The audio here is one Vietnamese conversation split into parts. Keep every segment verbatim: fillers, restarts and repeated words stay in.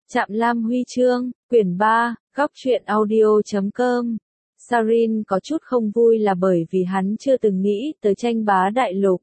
Trạm Lam Huy chương, quyển ba, góc truyện audio chấm com. Sarin có chút không vui là bởi vì hắn chưa từng nghĩ tới tranh bá đại lục.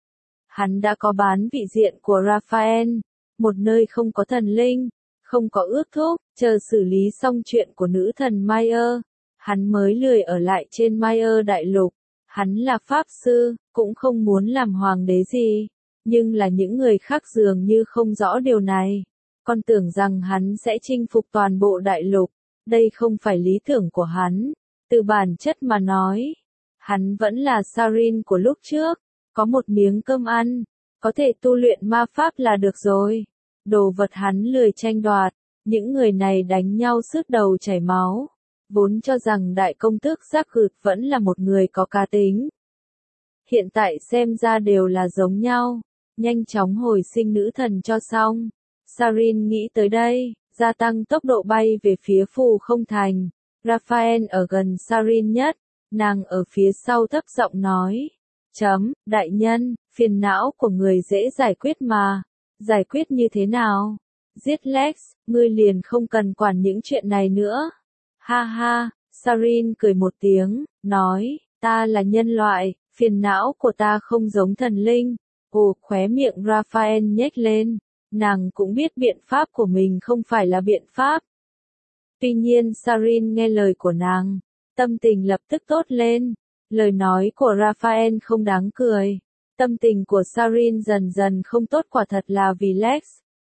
Hắn đã có bán vị diện của Raphael, một nơi không có thần linh, không có ước thúc, chờ xử lý xong chuyện của nữ thần Mayer. Hắn mới lười ở lại trên Mayer đại lục. Hắn là pháp sư, cũng không muốn làm hoàng đế gì, nhưng là những người khác dường như không rõ điều này. Con tưởng rằng hắn sẽ chinh phục toàn bộ đại lục, đây không phải lý tưởng của hắn. Từ bản chất mà nói, hắn vẫn là Sarin của lúc trước, có một miếng cơm ăn, có thể tu luyện ma pháp là được rồi. Đồ vật hắn lười tranh đoạt, những người này đánh nhau sướt đầu chảy máu, vốn cho rằng đại công tước Giác Gượt vẫn là một người có cá tính. Hiện tại xem ra đều là giống nhau, nhanh chóng hồi sinh nữ thần cho xong. Sarin nghĩ tới đây, gia tăng tốc độ bay về phía phù không thành. Raphael ở gần Sarin nhất, nàng ở phía sau thấp giọng nói. Chấm, đại nhân, phiền não của người dễ giải quyết mà. Giải quyết như thế nào? Giết Lex, ngươi liền không cần quản những chuyện này nữa. Ha ha, Sarin cười một tiếng, nói, ta là nhân loại, phiền não của ta không giống thần linh. Ồ, khóe miệng Raphael nhếch lên. Nàng cũng biết biện pháp của mình không phải là biện pháp. Tuy nhiên Sarin nghe lời của nàng, tâm tình lập tức tốt lên. Lời nói của Raphael không đáng cười. Tâm tình của Sarin dần dần không tốt quả thật là vì Lex.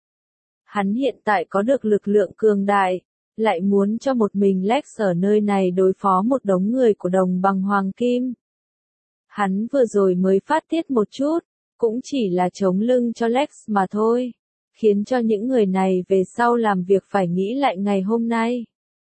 Hắn hiện tại có được lực lượng cường đại, lại muốn cho một mình Lex ở nơi này đối phó một đống người của đồng bằng hoàng kim. Hắn vừa rồi mới phát tiết một chút, cũng chỉ là chống lưng cho Lex mà thôi. Khiến cho những người này về sau làm việc phải nghĩ lại ngày hôm nay.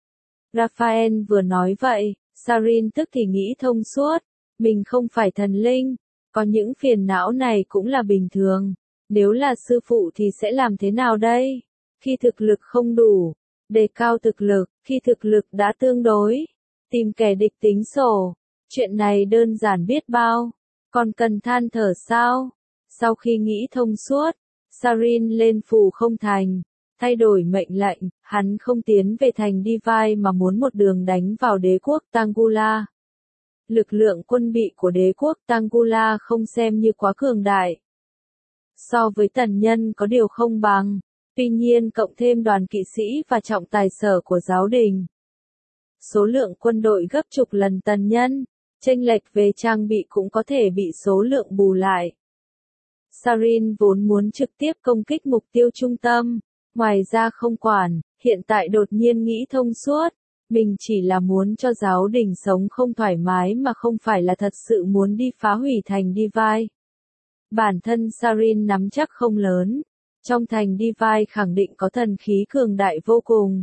Raphael vừa nói vậy, Sarin tức thì nghĩ thông suốt, mình không phải thần linh, có những phiền não này cũng là bình thường, nếu là sư phụ thì sẽ làm thế nào đây? Khi thực lực không đủ, đề cao thực lực, khi thực lực đã tương đối, tìm kẻ địch tính sổ, chuyện này đơn giản biết bao, còn cần than thở sao? Sau khi nghĩ thông suốt, Sarin lên phù không thành, thay đổi mệnh lệnh, hắn không tiến về thành Divine mà muốn một đường đánh vào đế quốc Tangula. Lực lượng quân bị của đế quốc Tangula không xem như quá cường đại. So với tần nhân có điều không bằng, tuy nhiên cộng thêm đoàn kỵ sĩ và trọng tài sở của giáo đình. Số lượng quân đội gấp chục lần tần nhân, chênh lệch về trang bị cũng có thể bị số lượng bù lại. Sarin vốn muốn trực tiếp công kích mục tiêu trung tâm, ngoài ra không quản, hiện tại đột nhiên nghĩ thông suốt, mình chỉ là muốn cho giáo đình sống không thoải mái mà không phải là thật sự muốn đi phá hủy thành Divine. Bản thân Sarin nắm chắc không lớn, trong thành Divine khẳng định có thần khí cường đại vô cùng.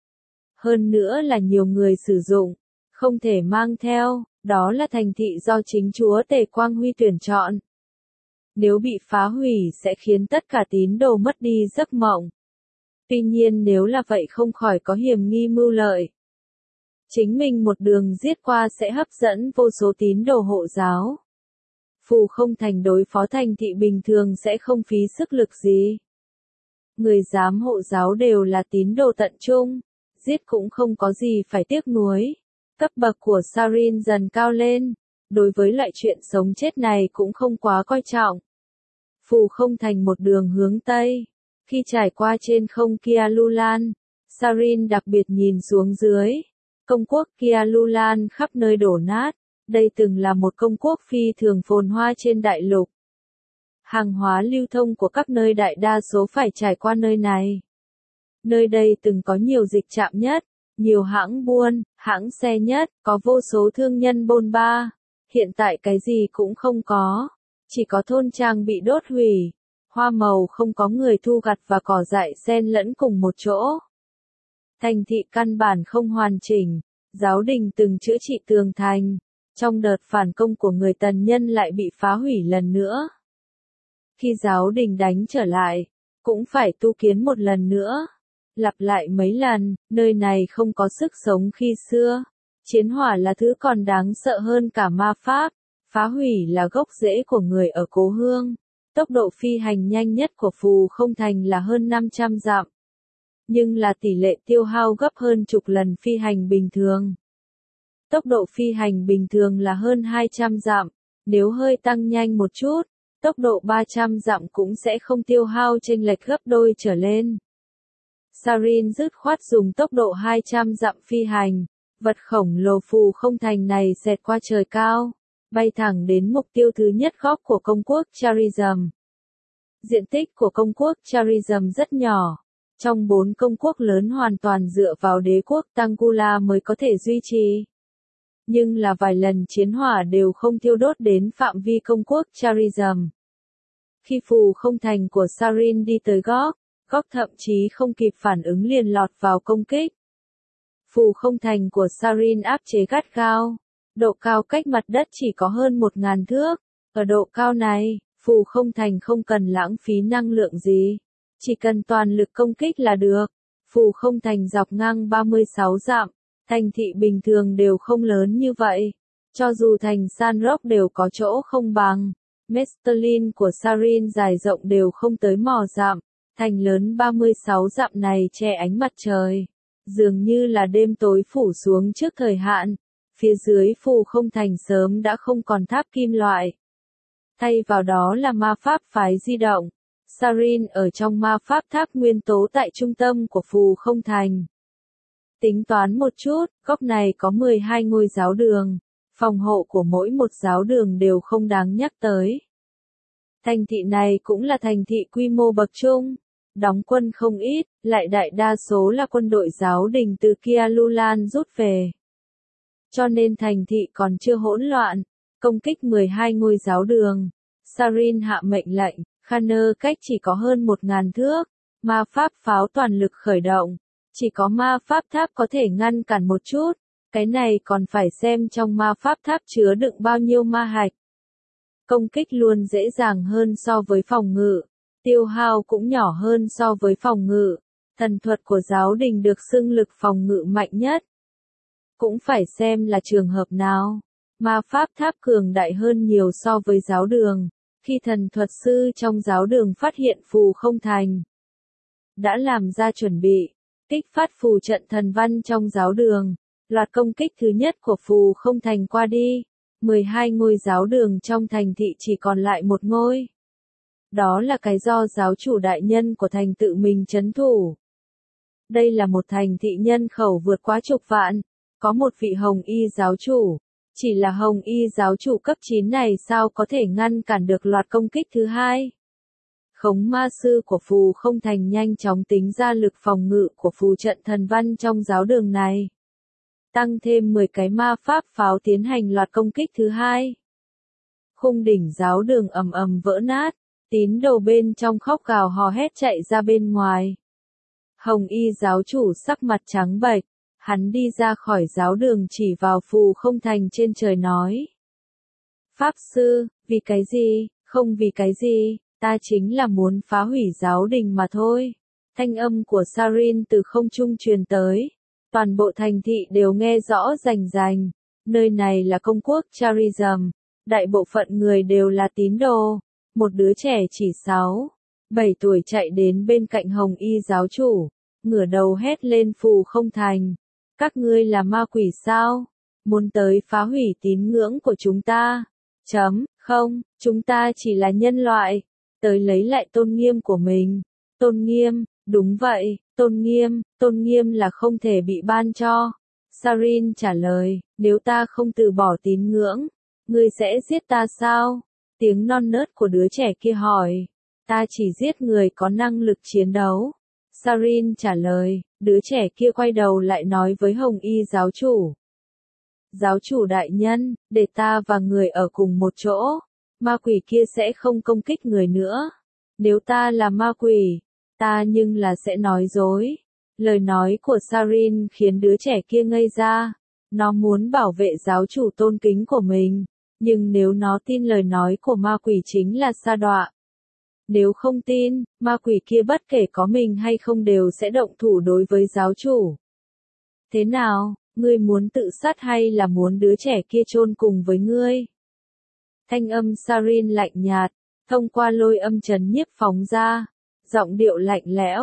Hơn nữa là nhiều người sử dụng, không thể mang theo, đó là thành thị do chính chúa Tề Quang Huy tuyển chọn. Nếu bị phá hủy sẽ khiến tất cả tín đồ mất đi giấc mộng. Tuy nhiên nếu là vậy không khỏi có hiểm nghi mưu lợi. Chính mình một đường giết qua sẽ hấp dẫn vô số tín đồ hộ giáo. Phù không thành đối phó thành thị bình thường sẽ không phí sức lực gì. Người giám hộ giáo đều là tín đồ tận trung, giết cũng không có gì phải tiếc nuối. Cấp bậc của Sarin dần cao lên, đối với loại chuyện sống chết này cũng không quá coi trọng. Phù không thành một đường hướng Tây. Khi trải qua trên không Kialulan, Sarin đặc biệt nhìn xuống dưới. Công quốc Kialulan khắp nơi đổ nát. Đây từng là một công quốc phi thường phồn hoa trên đại lục. Hàng hóa lưu thông của các nơi đại đa số phải trải qua nơi này. Nơi đây từng có nhiều dịch trạm nhất, nhiều hãng buôn, hãng xe nhất, có vô số thương nhân bôn ba. Hiện tại cái gì cũng không có. Chỉ có thôn trang bị đốt hủy, hoa màu không có người thu gặt và cỏ dại xen lẫn cùng một chỗ. Thành thị căn bản không hoàn chỉnh, giáo đình từng chữa trị tường thành, trong đợt phản công của người tần nhân lại bị phá hủy lần nữa. Khi giáo đình đánh trở lại, cũng phải tu kiến một lần nữa. Lặp lại mấy lần, nơi này không có sức sống khi xưa. Chiến hỏa là thứ còn đáng sợ hơn cả ma pháp. Phá hủy là gốc rễ của người ở cố hương. Tốc độ phi hành nhanh nhất của phù không thành là hơn năm trăm dặm. nhưng là tỷ lệ tiêu hao gấp hơn chục lần phi hành bình thường. Tốc độ phi hành bình thường là hơn hai trăm dặm, nếu hơi tăng nhanh một chút, tốc độ ba trăm dặm cũng sẽ không tiêu hao chênh lệch gấp đôi trở lên. Sarin dứt khoát dùng tốc độ hai trăm dặm phi hành, vật khổng lồ phù không thành này xẹt qua trời cao, bay thẳng đến mục tiêu thứ nhất góc của công quốc Charizm. Diện tích của công quốc Charizm rất nhỏ, trong bốn công quốc lớn hoàn toàn dựa vào đế quốc Tangula mới có thể duy trì. Nhưng là vài lần chiến hỏa đều không thiêu đốt đến phạm vi công quốc Charizm. Khi phù không thành của Sarin đi tới góc, góc thậm chí không kịp phản ứng liền lọt vào công kích. Phù không thành của Sarin áp chế gắt gao, độ cao cách mặt đất chỉ có hơn một ngàn thước. Ở độ cao này, phù không thành không cần lãng phí năng lượng gì, chỉ cần toàn lực công kích là được. Phù không thành dọc ngang ba mươi sáu dặm, thành thị bình thường đều không lớn như vậy, cho dù thành San Roque đều có chỗ không bằng. Mestelin của Sarin dài rộng đều không tới mò dặm, thành lớn ba mươi sáu dặm này che ánh mặt trời, dường như là đêm tối phủ xuống trước thời hạn. Phía dưới phù không thành sớm đã không còn tháp kim loại, thay vào đó là ma pháp phái di động. Sarin ở trong ma pháp tháp nguyên tố tại trung tâm của phù không thành. Tính toán một chút, góc này có mười hai ngôi giáo đường, phòng hộ của mỗi một giáo đường đều không đáng nhắc tới. Thành thị này cũng là thành thị quy mô bậc trung, đóng quân không ít, lại đại đa số là quân đội giáo đình từ Kialulan rút về. Cho nên thành thị còn chưa hỗn loạn, công kích mười hai ngôi giáo đường. Sarin hạ mệnh lệnh, Khanner cách chỉ có hơn một ngàn thước, ma pháp pháo toàn lực khởi động. Chỉ có ma pháp tháp có thể ngăn cản một chút, cái này còn phải xem trong ma pháp tháp chứa đựng bao nhiêu ma hạch. Công kích luôn dễ dàng hơn so với phòng ngự, tiêu hao cũng nhỏ hơn so với phòng ngự. Thần thuật của giáo đình được xưng lực phòng ngự mạnh nhất. Cũng phải xem là trường hợp nào. Ma pháp tháp cường đại hơn nhiều so với giáo đường. Khi thần thuật sư trong giáo đường phát hiện phù không thành, đã làm ra chuẩn bị, kích phát phù trận thần văn trong giáo đường. Loạt công kích thứ nhất của phù không thành qua đi, mười hai ngôi giáo đường trong thành thị chỉ còn lại một ngôi. Đó là cái do giáo chủ đại nhân của thành tự mình trấn thủ. Đây là một thành thị nhân khẩu vượt quá chục vạn, có một vị hồng y giáo chủ. Chỉ là hồng y giáo chủ cấp chín này sao có thể ngăn cản được loạt công kích thứ hai. Khống ma sư của phù không thành nhanh chóng tính ra lực phòng ngự của phù trận thần văn trong giáo đường này. Tăng thêm mười cái ma pháp pháo tiến hành loạt công kích thứ hai. Khung đỉnh giáo đường ầm ầm vỡ nát, tín đồ bên trong khóc gào hò hét chạy ra bên ngoài. Hồng y giáo chủ sắc mặt trắng bệch, hắn đi ra khỏi giáo đường chỉ vào phù không thành trên trời nói. Pháp sư, vì cái gì, không vì cái gì, ta chính là muốn phá hủy giáo đình mà thôi. Thanh âm của Sarin từ không trung truyền tới. Toàn bộ thành thị đều nghe rõ rành rành. Nơi này là công quốc Charizm. Đại bộ phận người đều là tín đồ. Một đứa trẻ chỉ sáu, bảy tuổi chạy đến bên cạnh hồng y giáo chủ. Ngửa đầu hét lên phù không thành. Các ngươi là ma quỷ sao? Muốn tới phá hủy tín ngưỡng của chúng ta? Chấm, không, chúng ta chỉ là nhân loại. Tới lấy lại tôn nghiêm của mình. Tôn nghiêm, đúng vậy, tôn nghiêm, tôn nghiêm là không thể bị ban cho. Sarin trả lời, nếu ta không từ bỏ tín ngưỡng, ngươi sẽ giết ta sao? Tiếng non nớt của đứa trẻ kia hỏi, ta chỉ giết người có năng lực chiến đấu. Sarin trả lời, đứa trẻ kia quay đầu lại nói với hồng y giáo chủ. Giáo chủ đại nhân, để ta và người ở cùng một chỗ, ma quỷ kia sẽ không công kích người nữa. Nếu ta là ma quỷ, ta nhưng là sẽ nói dối. Lời nói của Sarin khiến đứa trẻ kia ngây ra. Nó muốn bảo vệ giáo chủ tôn kính của mình, nhưng nếu nó tin lời nói của ma quỷ chính là sa đọa. Nếu không tin, ma quỷ kia bất kể có mình hay không đều sẽ động thủ đối với giáo chủ. Thế nào, ngươi muốn tự sát hay là muốn đứa trẻ kia chôn cùng với ngươi? Thanh âm Sarin lạnh nhạt, thông qua lôi âm trấn nhiếp phóng ra, giọng điệu lạnh lẽo,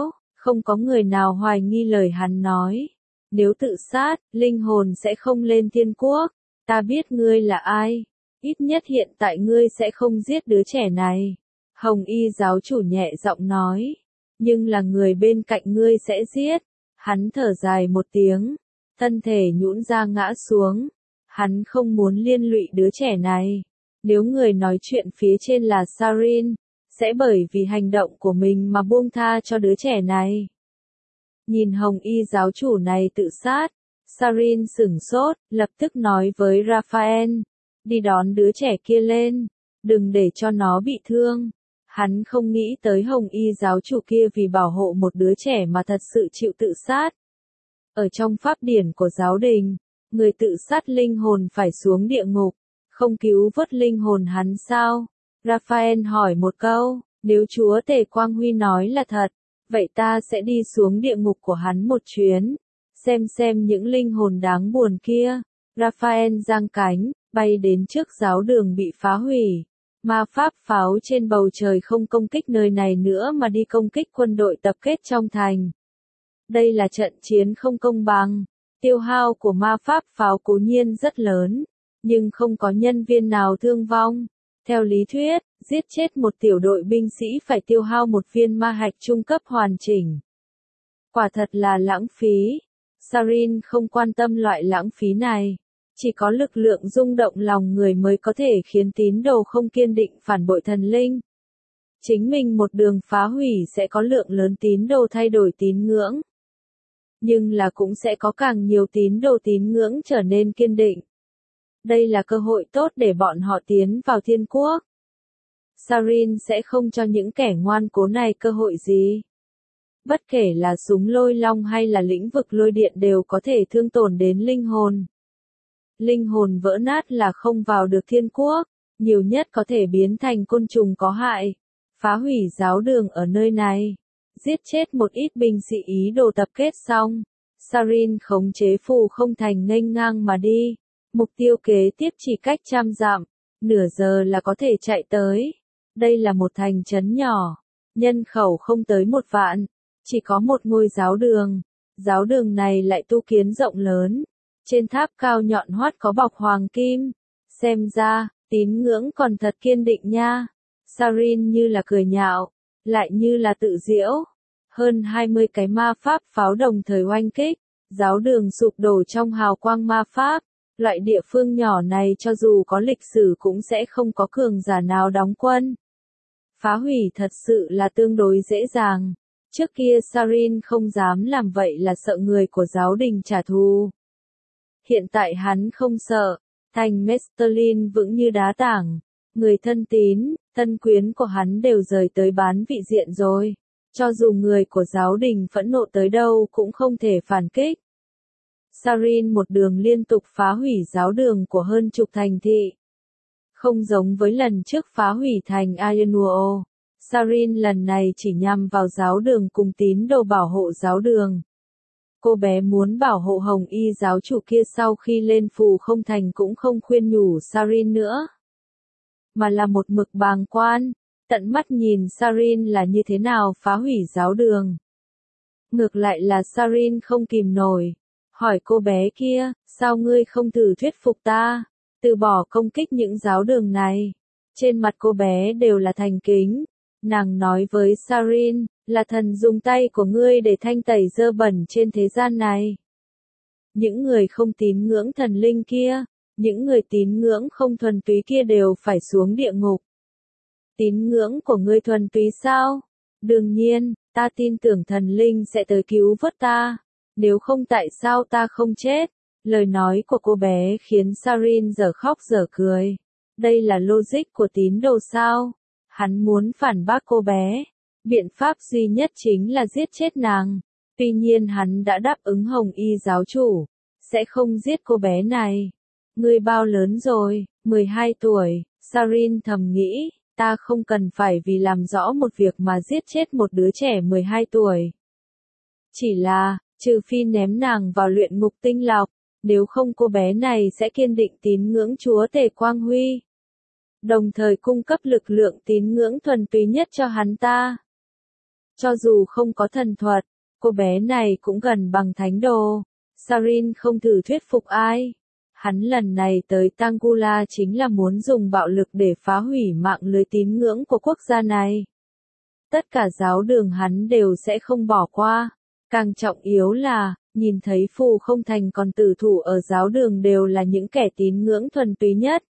Không có người nào hoài nghi lời hắn nói. Nếu tự sát, linh hồn sẽ không lên thiên quốc. Ta biết ngươi là ai. Ít nhất hiện tại ngươi sẽ không giết đứa trẻ này. Hồng y giáo chủ nhẹ giọng nói. Nhưng là người bên cạnh ngươi sẽ giết. Hắn thở dài một tiếng. Thân thể nhũn ra ngã xuống. Hắn không muốn liên lụy đứa trẻ này. Nếu người nói chuyện phía trên là Sarin, sẽ bởi vì hành động của mình mà buông tha cho đứa trẻ này. Nhìn hồng y giáo chủ này tự sát, Sarin sửng sốt, lập tức nói với Raphael, đi đón đứa trẻ kia lên, đừng để cho nó bị thương. Hắn không nghĩ tới hồng y giáo chủ kia vì bảo hộ một đứa trẻ mà thật sự chịu tự sát. Ở trong pháp điển của giáo đình, người tự sát linh hồn phải xuống địa ngục, không cứu vớt linh hồn hắn sao? Raphael hỏi một câu, nếu Chúa Tể Quang Huy nói là thật, vậy ta sẽ đi xuống địa ngục của hắn một chuyến, xem xem những linh hồn đáng buồn kia. Raphael giang cánh, bay đến trước giáo đường bị phá hủy. Ma pháp pháo trên bầu trời không công kích nơi này nữa mà đi công kích quân đội tập kết trong thành. Đây là trận chiến không công bằng. Tiêu hao của ma pháp pháo cố nhiên rất lớn, nhưng không có nhân viên nào thương vong. Theo lý thuyết, giết chết một tiểu đội binh sĩ phải tiêu hao một viên ma hạch trung cấp hoàn chỉnh. Quả thật là lãng phí. Sarin không quan tâm loại lãng phí này. Chỉ có lực lượng rung động lòng người mới có thể khiến tín đồ không kiên định phản bội thần linh. Chính mình một đường phá hủy sẽ có lượng lớn tín đồ thay đổi tín ngưỡng. Nhưng là cũng sẽ có càng nhiều tín đồ tín ngưỡng trở nên kiên định. Đây là cơ hội tốt để bọn họ tiến vào thiên quốc. Sarin sẽ không cho những kẻ ngoan cố này cơ hội gì. Bất kể là súng lôi long hay là lĩnh vực lôi điện đều có thể thương tổn đến linh hồn. Linh hồn vỡ nát là không vào được thiên quốc, nhiều nhất có thể biến thành côn trùng có hại. Phá hủy giáo đường ở nơi này. Giết chết một ít binh sĩ ý đồ tập kết xong. Sarin khống chế phù không thành nghênh ngang mà đi. Mục tiêu kế tiếp chỉ cách trăm dặm, nửa giờ là có thể chạy tới. Đây là một thành trấn nhỏ, nhân khẩu không tới một vạn, chỉ có một ngôi giáo đường. Giáo đường này lại tu kiến rộng lớn, trên tháp cao nhọn hoắt có bọc hoàng kim. Xem ra, tín ngưỡng còn thật kiên định nha. Sarin như là cười nhạo, lại như là tự giễu. Hơn hai mươi cái ma pháp pháo đồng thời oanh kích, giáo đường sụp đổ trong hào quang ma pháp. Loại địa phương nhỏ này cho dù có lịch sử cũng sẽ không có cường giả nào đóng quân. Phá hủy thật sự là tương đối dễ dàng. Trước kia Sarin không dám làm vậy là sợ người của giáo đình trả thù. Hiện tại hắn không sợ, thành Mesterlin vững như đá tảng. Người thân tín, thân quyến của hắn đều rời tới bán vị diện rồi. Cho dù người của giáo đình phẫn nộ tới đâu cũng không thể phản kích. Sarin một đường liên tục phá hủy giáo đường của hơn chục thành thị. Không giống với lần trước phá hủy thành Ayanuo, Sarin lần này chỉ nhằm vào giáo đường cùng tín đồ bảo hộ giáo đường. Cô bé muốn bảo hộ hồng y giáo chủ kia sau khi lên phù không thành cũng không khuyên nhủ Sarin nữa. Mà là một mực bàng quan, tận mắt nhìn Sarin là như thế nào phá hủy giáo đường. Ngược lại là Sarin không kìm nổi. Hỏi cô bé kia, sao ngươi không thử thuyết phục ta, từ bỏ công kích những giáo đường này. Trên mặt cô bé đều là thành kính. Nàng nói với Sarin, là thần dùng tay của ngươi để thanh tẩy dơ bẩn trên thế gian này. Những người không tín ngưỡng thần linh kia, những người tín ngưỡng không thuần túy kia đều phải xuống địa ngục. Tín ngưỡng của ngươi thuần túy sao? Đương nhiên, ta tin tưởng thần linh sẽ tới cứu vớt ta. Nếu không tại sao ta không chết? Lời nói của cô bé khiến Sarin dở khóc dở cười. Đây là logic của tín đồ sao? Hắn muốn phản bác cô bé. Biện pháp duy nhất chính là giết chết nàng. Tuy nhiên hắn đã đáp ứng hồng y giáo chủ. Sẽ không giết cô bé này. Ngươi bao lớn rồi? mười hai tuổi. Sarin thầm nghĩ. Ta không cần phải vì làm rõ một việc mà giết chết một đứa trẻ mười hai tuổi. Chỉ là, trừ phi ném nàng vào luyện ngục tinh lọc, nếu không cô bé này sẽ kiên định tín ngưỡng Chúa Tể Quang Huy. Đồng thời cung cấp lực lượng tín ngưỡng thuần túy nhất cho hắn ta. Cho dù không có thần thuật, Cô bé này cũng gần bằng thánh đồ. Sarin không thử thuyết phục ai. Hắn lần này tới Tangula chính là muốn dùng bạo lực để phá hủy mạng lưới tín ngưỡng của quốc gia này. Tất cả giáo đường hắn đều sẽ không bỏ qua. Càng trọng yếu là, nhìn thấy Phù Không Thành còn tử thủ ở giáo đường đều là những kẻ tín ngưỡng thuần túy nhất.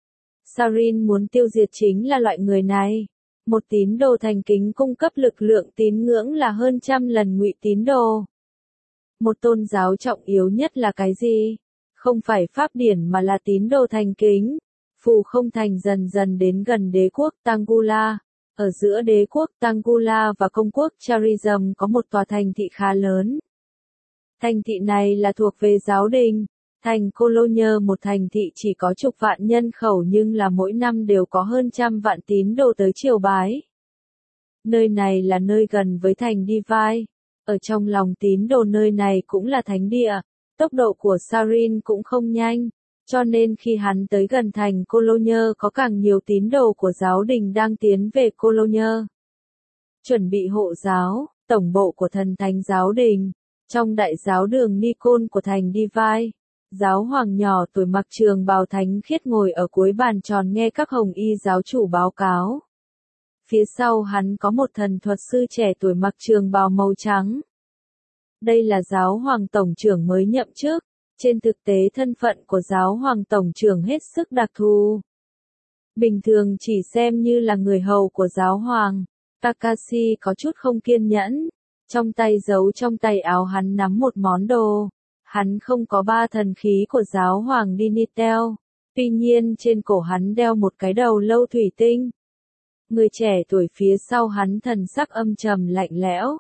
Sarin muốn tiêu diệt chính là loại người này. Một tín đồ thành kính cung cấp lực lượng tín ngưỡng là hơn trăm lần ngụy tín đồ. Một tôn giáo trọng yếu nhất là cái gì? Không phải pháp điển mà là tín đồ thành kính. Phù Không Thành dần dần đến gần đế quốc Tangula. Ở giữa đế quốc Tangula và công quốc Charism có một tòa thành thị khá lớn. Thành thị này là thuộc về giáo đình. Thành Cologne một thành thị chỉ có chục vạn nhân khẩu nhưng là mỗi năm đều có hơn trăm vạn tín đồ tới triều bái. Nơi này là nơi gần với thành Divine. Ở trong lòng tín đồ nơi này cũng là thánh địa. Tốc độ của Sarin cũng không nhanh. Cho nên khi hắn tới gần thành Cologne có càng nhiều tín đồ của giáo đình đang tiến về Cologne. Chuẩn bị hộ giáo, tổng bộ của thần thánh giáo đình. Trong đại giáo đường Nikon của thành Divine. Giáo hoàng nhỏ tuổi mặc trường bào thánh khiết ngồi ở cuối bàn tròn nghe các hồng y giáo chủ báo cáo. Phía sau hắn có một thần thuật sư trẻ tuổi mặc trường bào màu trắng. Đây là giáo hoàng tổng trưởng mới nhậm chức. Trên thực tế thân phận của giáo hoàng tổng trưởng hết sức đặc thù. Bình thường chỉ xem như là người hầu của giáo hoàng. Takashi có chút không kiên nhẫn. Trong tay giấu trong tay áo hắn nắm một món đồ. Hắn không có ba thần khí của giáo hoàng Dinitel. Tuy nhiên trên cổ hắn đeo một cái đầu lâu thủy tinh. Người trẻ tuổi phía sau hắn thần sắc âm trầm lạnh lẽo.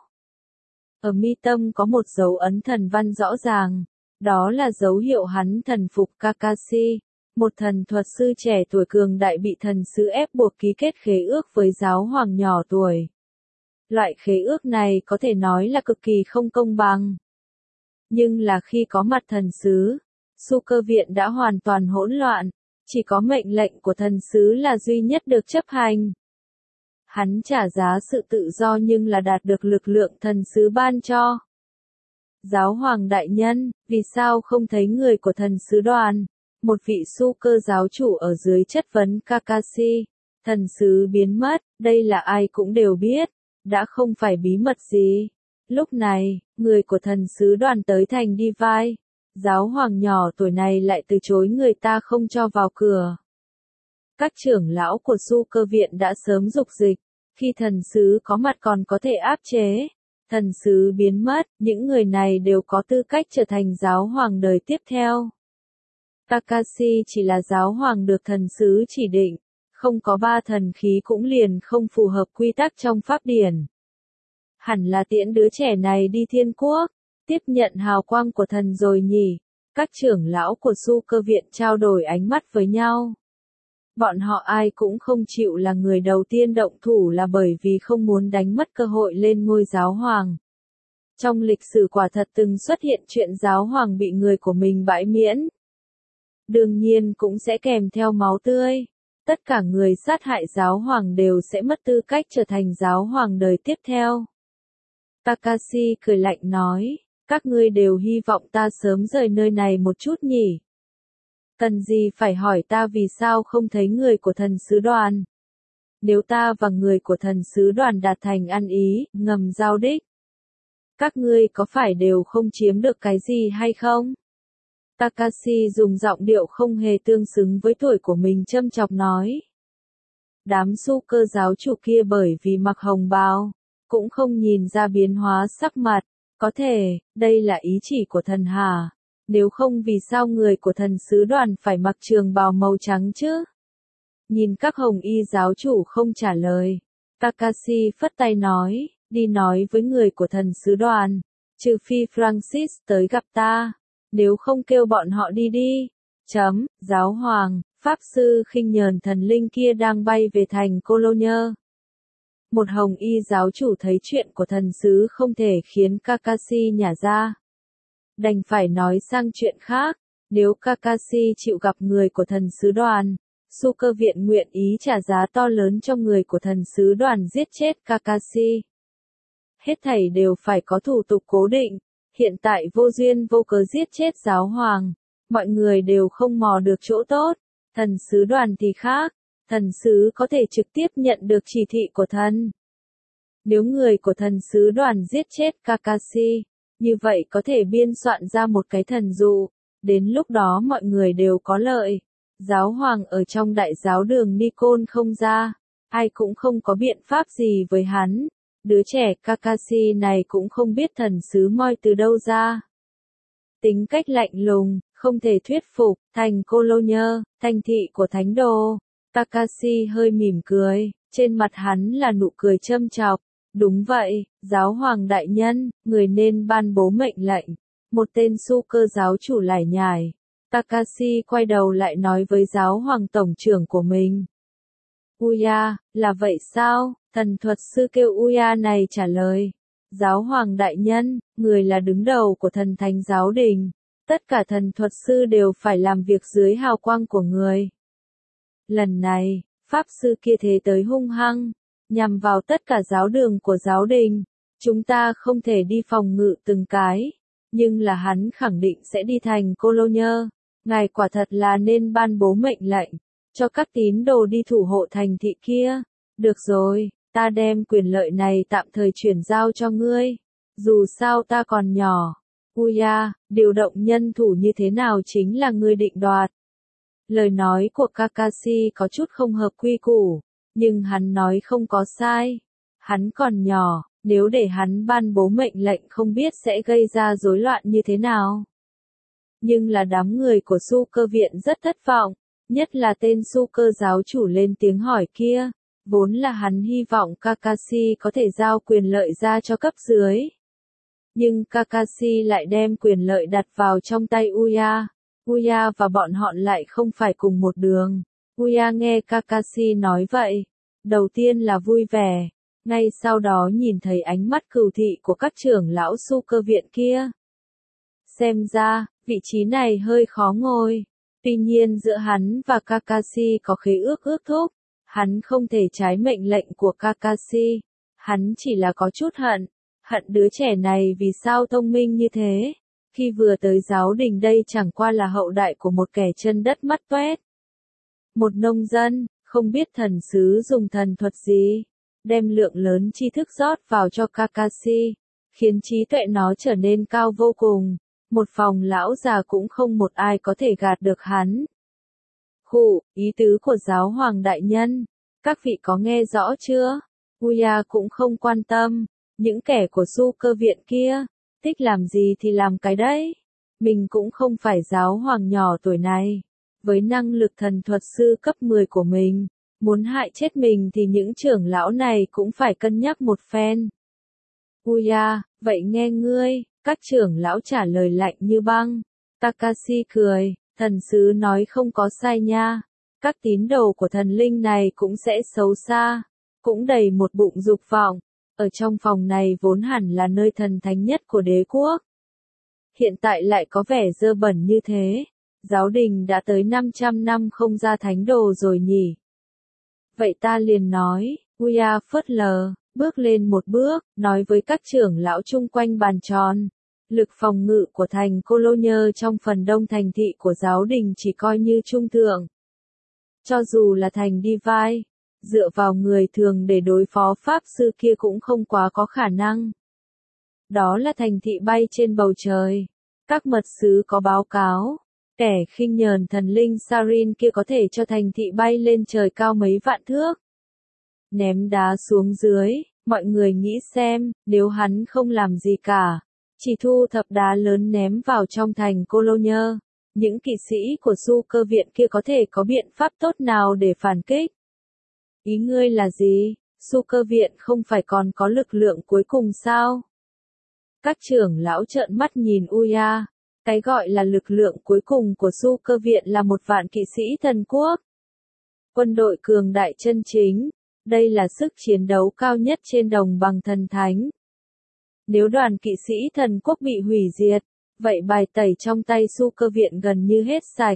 Ở mi tâm có một dấu ấn thần văn rõ ràng. Đó là dấu hiệu hắn thần phục Kakashi. Một thần thuật sư trẻ tuổi cường đại bị thần sứ ép buộc ký kết khế ước với giáo hoàng nhỏ tuổi. Loại khế ước này có thể nói là cực kỳ không công bằng. Nhưng là khi có mặt thần sứ, Su Cơ Viện đã hoàn toàn hỗn loạn, chỉ có mệnh lệnh của thần sứ là duy nhất được chấp hành. Hắn trả giá sự tự do nhưng là đạt được lực lượng thần sứ ban cho. Giáo hoàng đại nhân, vì sao không thấy người của thần sứ đoàn? Một vị Su Cơ giáo chủ ở dưới chất vấn Kakashi. Thần sứ biến mất, đây là ai cũng đều biết, đã không phải bí mật gì. Lúc này, người của thần sứ đoàn tới thành Divine. Giáo hoàng nhỏ tuổi này lại từ chối người ta không cho vào cửa. Các trưởng lão của Su Cơ Viện đã sớm dục dịch. Khi thần sứ có mặt còn có thể áp chế. Thần sứ biến mất, những người này đều có tư cách trở thành giáo hoàng đời tiếp theo. Takashi chỉ là giáo hoàng được thần sứ chỉ định. Không có ba thần khí cũng liền không phù hợp quy tắc trong pháp điển. Hẳn là tiễn đứa trẻ này đi thiên quốc, tiếp nhận hào quang của thần rồi nhỉ. Các trưởng lão của Su Cơ Viện trao đổi ánh mắt với nhau. Bọn họ ai cũng không chịu là người đầu tiên động thủ là bởi vì không muốn đánh mất cơ hội lên ngôi giáo hoàng. Trong lịch sử quả thật từng xuất hiện chuyện giáo hoàng bị người của mình bãi miễn. Đương nhiên cũng sẽ kèm theo máu tươi. Tất cả người sát hại giáo hoàng đều sẽ mất tư cách trở thành giáo hoàng đời tiếp theo. Takashi cười lạnh nói, các ngươi đều hy vọng ta sớm rời nơi này một chút nhỉ. Cần gì phải hỏi ta vì sao không thấy người của thần sứ đoàn. Nếu ta và người của thần sứ đoàn đạt thành ăn ý, ngầm giao đích. Các ngươi có phải đều không chiếm được cái gì hay không? Takashi dùng giọng điệu không hề tương xứng với tuổi của mình châm chọc nói. Đám Su Cơ giáo chủ kia bởi vì mặc hồng bào, cũng không nhìn ra biến hóa sắc mặt. Có thể, đây là ý chỉ của thần hả? Nếu không vì sao người của thần sứ đoàn phải mặc trường bào màu trắng chứ? Nhìn các hồng y giáo chủ không trả lời. Takashi phất tay nói, đi nói với người của thần sứ đoàn. Trừ phi Francis tới gặp ta. Nếu không kêu bọn họ đi đi. Chấm, giáo hoàng, pháp sư khinh nhờn thần linh kia đang bay về thành Cologne. Một hồng y giáo chủ thấy chuyện của thần sứ không thể khiến Kakashi nhả ra. Đành phải nói sang chuyện khác. Nếu Kakashi chịu gặp người của thần sứ đoàn, Su Cơ Viện nguyện ý trả giá to lớn cho người của thần sứ đoàn giết chết Kakashi. hết thảy đều phải có thủ tục cố định, hiện tại vô duyên vô cớ giết chết giáo hoàng, mọi người đều không mò được chỗ tốt, thần sứ đoàn thì khác, thần sứ có thể trực tiếp nhận được chỉ thị của thần. Nếu người của thần sứ đoàn giết chết Kakashi, như vậy có thể biên soạn ra một cái thần dụ, đến lúc đó mọi người đều có lợi. Giáo hoàng ở trong đại giáo đường Nikon không ra, ai cũng không có biện pháp gì với hắn. Đứa trẻ Kakashi này cũng không biết thần sứ moi từ đâu ra. Tính cách lạnh lùng, không thể thuyết phục, thành Cologne, thành thị của thánh đồ. Kakashi hơi mỉm cười, trên mặt hắn là nụ cười châm chọc. Đúng vậy, giáo hoàng đại nhân, người nên ban bố mệnh lệnh. Một tên su cơ giáo chủ lải nhải. Kakashi quay đầu lại nói với giáo hoàng tổng trưởng của mình. Uya, là vậy sao? Thần thuật sư kêu Uya này trả lời. Giáo hoàng đại nhân, người là đứng đầu của thần thánh giáo đình. Tất cả thần thuật sư đều phải làm việc dưới hào quang của người. Lần này, pháp sư kia thế tới hung hăng, nhằm vào tất cả giáo đường của giáo đình. Chúng ta không thể đi phòng ngự từng cái, nhưng là hắn khẳng định sẽ đi thành Cologne. Ngài quả thật là nên ban bố mệnh lệnh, cho các tín đồ đi thủ hộ thành thị kia. Được rồi, ta đem quyền lợi này tạm thời chuyển giao cho ngươi. Dù sao ta còn nhỏ. Uya, điều động nhân thủ như thế nào chính là ngươi định đoạt. Lời nói của Kakashi có chút không hợp quy củ, nhưng hắn nói không có sai. Hắn còn nhỏ, nếu để hắn ban bố mệnh lệnh không biết sẽ gây ra rối loạn như thế nào. Nhưng là đám người của su cơ viện rất thất vọng, nhất là tên su cơ giáo chủ lên tiếng hỏi kia. Vốn là hắn hy vọng Kakashi có thể giao quyền lợi ra cho cấp dưới. Nhưng Kakashi lại đem quyền lợi đặt vào trong tay Uya. Uya và bọn họ lại không phải cùng một đường. Uya nghe Kakashi nói vậy, đầu tiên là vui vẻ, ngay sau đó nhìn thấy ánh mắt cừu thị của các trưởng lão su cơ viện kia. Xem ra, vị trí này hơi khó ngồi. Tuy nhiên giữa hắn và Kakashi có khế ước ước thúc, hắn không thể trái mệnh lệnh của Kakashi. Hắn chỉ là có chút hận, hận đứa trẻ này vì sao thông minh như thế. Khi vừa tới giáo đình đây chẳng qua là hậu đại của một kẻ chân đất mắt toét. Một nông dân, không biết thần sứ dùng thần thuật gì, đem lượng lớn tri thức rót vào cho Kakashi, khiến trí tuệ nó trở nên cao vô cùng. Một phòng lão già cũng không một ai có thể gạt được hắn. Khụ, ý tứ của giáo hoàng đại nhân, các vị có nghe rõ chưa? Uya cũng không quan tâm, những kẻ của su cơ viện kia, thích làm gì thì làm cái đấy. Mình cũng không phải giáo hoàng nhỏ tuổi này. Với năng lực thần thuật sư cấp mười của mình, muốn hại chết mình thì những trưởng lão này cũng phải cân nhắc một phen. Uya, vậy nghe ngươi, các trưởng lão trả lời lạnh như băng. Kakashi cười, thần sứ nói không có sai nha. Các tín đồ của thần linh này cũng sẽ xấu xa, cũng đầy một bụng dục vọng. Ở trong phòng này vốn hẳn là nơi thần thánh nhất của đế quốc. Hiện tại lại có vẻ dơ bẩn như thế. Giáo đình đã tới năm trăm năm không ra thánh đồ rồi nhỉ. Vậy ta liền nói, Uya phớt lờ, bước lên một bước, nói với các trưởng lão chung quanh bàn tròn. Lực phòng ngự của thành Cologne trong phần đông thành thị của giáo đình chỉ coi như trung thượng. Cho dù là thành Divine, dựa vào người thường để đối phó pháp sư kia cũng không quá có khả năng. Đó là thành thị bay trên bầu trời. Các mật sứ có báo cáo, kẻ khinh nhờn thần linh Sarin kia có thể cho thành thị bay lên trời cao mấy vạn thước. Ném đá xuống dưới, mọi người nghĩ xem, nếu hắn không làm gì cả, chỉ thu thập đá lớn ném vào trong thành Cologne, những kỵ sĩ của su cơ viện kia có thể có biện pháp tốt nào để phản kích? Ý ngươi là gì? Su cơ viện không phải còn có lực lượng cuối cùng sao? Các trưởng lão trợn mắt nhìn Uya. Cái gọi là lực lượng cuối cùng của su cơ viện là một vạn kỵ sĩ thần quốc. Quân đội cường đại chân chính. Đây là sức chiến đấu cao nhất trên đồng bằng thần thánh. Nếu đoàn kỵ sĩ thần quốc bị hủy diệt, vậy bài tẩy trong tay su cơ viện gần như hết sạch.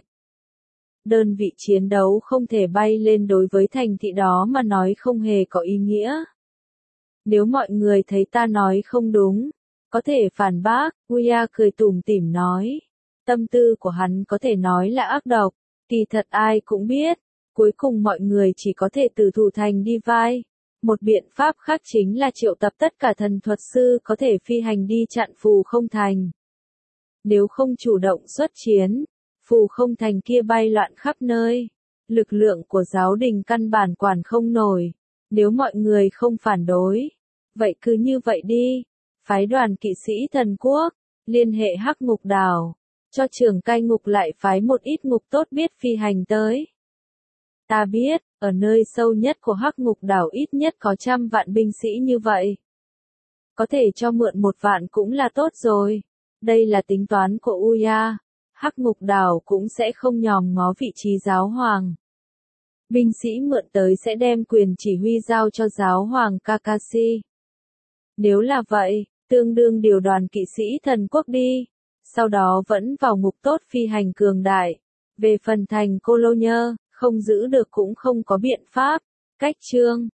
Đơn vị chiến đấu không thể bay lên đối với thành thị đó mà nói không hề có ý nghĩa. Nếu mọi người thấy ta nói không đúng, có thể phản bác, Uya cười tủm tỉm nói. Tâm tư của hắn có thể nói là ác độc, kỳ thật ai cũng biết, cuối cùng mọi người chỉ có thể từ thủ thành đi vai. Một biện pháp khác chính là triệu tập tất cả thần thuật sư có thể phi hành đi chặn phù không thành. Nếu không chủ động xuất chiến, phù không thành kia bay loạn khắp nơi. Lực lượng của giáo đình căn bản quản không nổi. Nếu mọi người không phản đối, vậy cứ như vậy đi. Phái đoàn kỵ sĩ thần quốc, liên hệ Hắc Ngục Đảo, cho trường cai ngục lại phái một ít ngục tốt biết phi hành tới. Ta biết, ở nơi sâu nhất của Hắc Ngục Đảo ít nhất có trăm vạn binh sĩ như vậy. Có thể cho mượn một vạn cũng là tốt rồi. Đây là tính toán của Uya. Hắc Ngục Đảo cũng sẽ không nhòm ngó vị trí giáo hoàng. Binh sĩ mượn tới sẽ đem quyền chỉ huy giao cho giáo hoàng Kakashi. Nếu là vậy, tương đương điều đoàn kỵ sĩ thần quốc đi. Sau đó vẫn vào ngục tốt phi hành cường đại. Về phần thành Cologne, không giữ được cũng không có biện pháp. Cách chương